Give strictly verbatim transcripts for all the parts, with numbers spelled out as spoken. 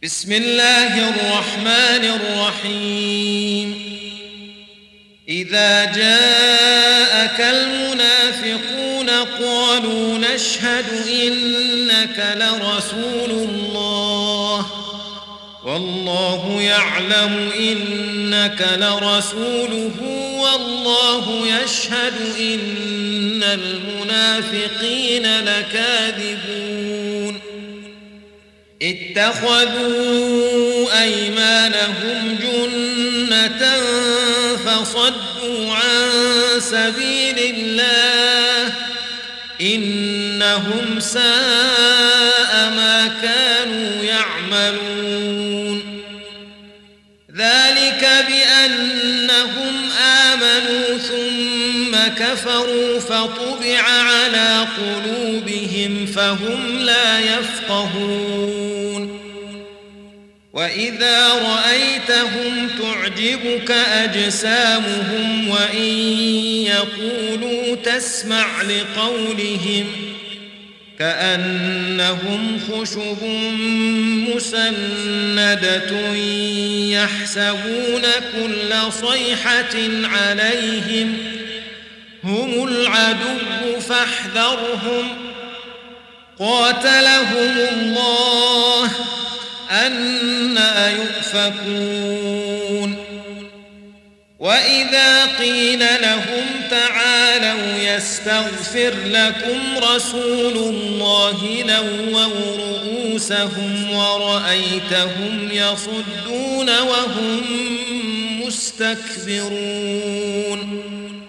بسم الله الرحمن الرحيم إذا جاءك المنافقون قالوا نشهد إنك لرسول الله والله يعلم إنك لرسوله والله يشهد إن المنافقين لكاذبون اتخذوا أيمانهم جنة فصدوا عن سبيل الله إنهم ساء ما كانوا يعملون ذلك بأنهم آمنوا ثم كفروا فطبع على قلوبهم فهم لا يفقهون وإذا رأيتهم تعجبك أجسامهم وإن يقولوا تسمع لقولهم كأنهم خشب مسندة يحسبون كل صيحة عليهم هم العدو فاحذرهم قاتلهم الله أنى يؤفكون وإذا قيل لهم تعالوا يستغفر لكم رسول الله لووا رؤوسهم ورأيتهم يصدون وهم مستكبرون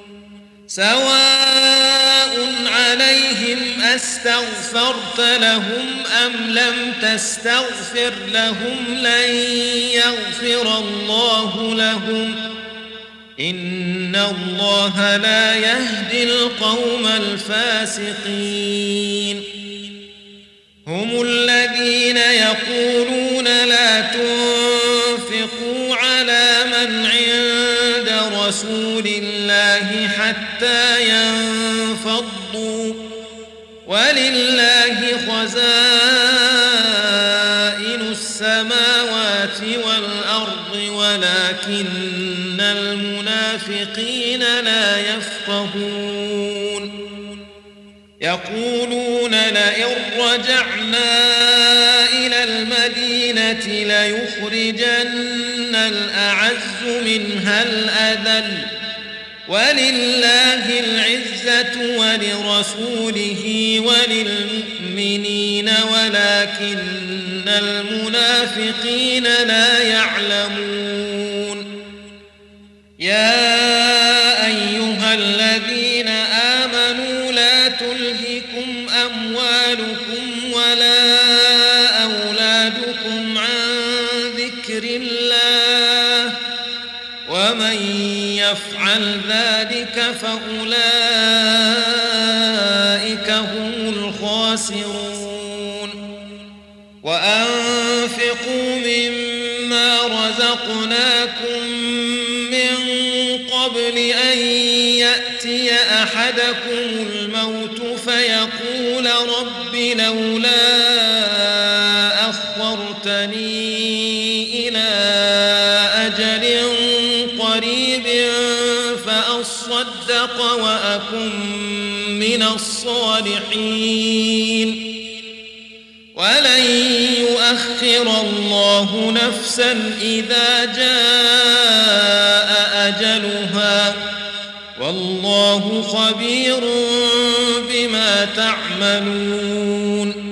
سواء عليهم أستغفرت لهم أم لم تستغفر لهم لن يغفر الله لهم إن الله لا يهدي القوم الفاسقين هم الذين يقولون لا تنفقوا على من عند رسول الله حتى ينفضوا ولله خزائن السماوات والأرض ولكن المنافقين لا يفقهون يقولون لئن رجعنا إلى المدينة ليخرجن الأعز منها الأذل ولله العزة ولرسوله وللمؤمنين ولكن المنافقين لا يعلمون يا أيها الذين آمنوا لا تلهكم أموالكم ولا أولادكم عن ذكر الله ومن يفعل ذلك فأولئك هم الخاسرون وأنفقوا مما رزقناكم من قبل أن يأتي أحدكم الموت فيقول رب لولا أخرتني إلى أجل قريب فأصدق وأكن من الصالحين ولن يؤخر الله نفسا إذا جاء أجلها والله خبير بما تعملون